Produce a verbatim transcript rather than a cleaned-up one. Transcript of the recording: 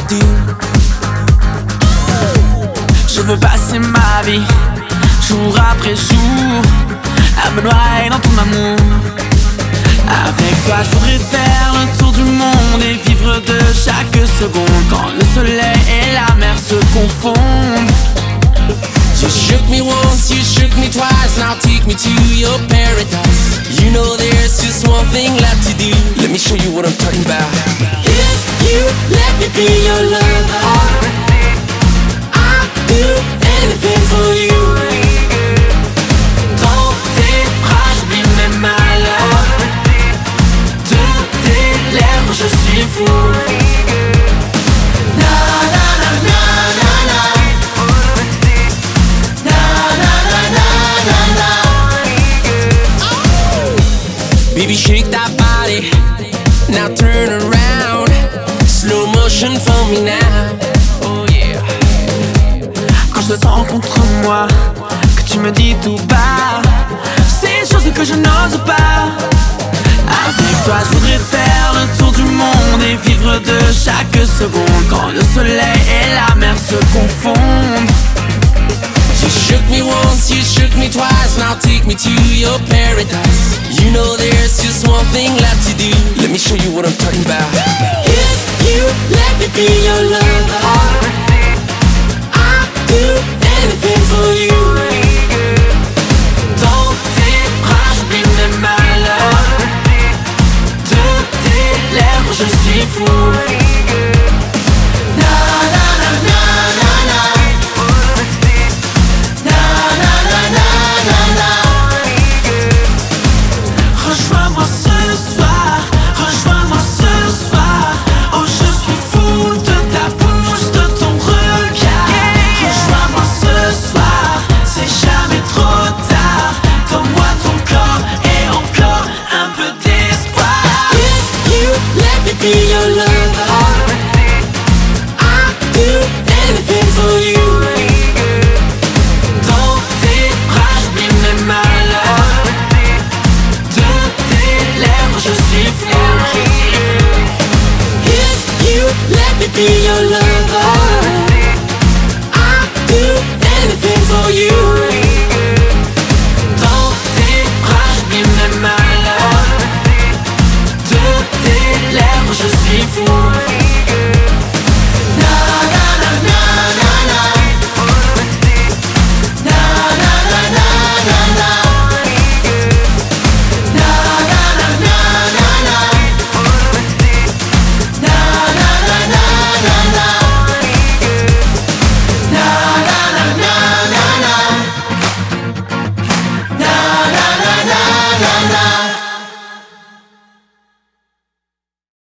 wanna do. Je veux passer ma vie, jour après jour, à me noyer dans ton amour. Avec toi je voudrais faire le tour du monde et vivre de chaque seconde, quand le soleil et la mer se confondent. You shook me once, you shook me twice, now take me to your paradise. You know there's just one thing left to do. Let me show you what I'm talking about. If you let me be your lover, I'll do anything for you. Dans tes bras j'oublie mes malheurs, de tes lèvres je suis fou. Baby, shake that body, now turn around. Slow motion for me now. Oh yeah. Quand je te sens contre moi, que tu me dis tout bas ces choses que je n'ose pas. Avec toi je voudrais faire le tour du monde et vivre de chaque seconde, quand le soleil et la mer se confondent. You shook me once, you shook me twice, now take me to your paradise. You know there's just one thing left to do. Let me show you what I'm talking about. If you let me be your lover, I'll do anything for you. Dans tes bras j'oublie mes malheurs, de tes lèvres je suis fou. Rejoins-moi ce soir, rejoins-moi ce soir. Oh je suis fou de ta bouche, de ton regard. Rejoins-moi ce soir, c'est jamais trop tard. Donne-moi ton corps et encore un peu d'espoir. If you let me be your lover, I'll do anything for you. Dans tes bras j'oublie mes malheurs, de tes lèvres je suis fou. If you let me be your lover, I'll do anything for you.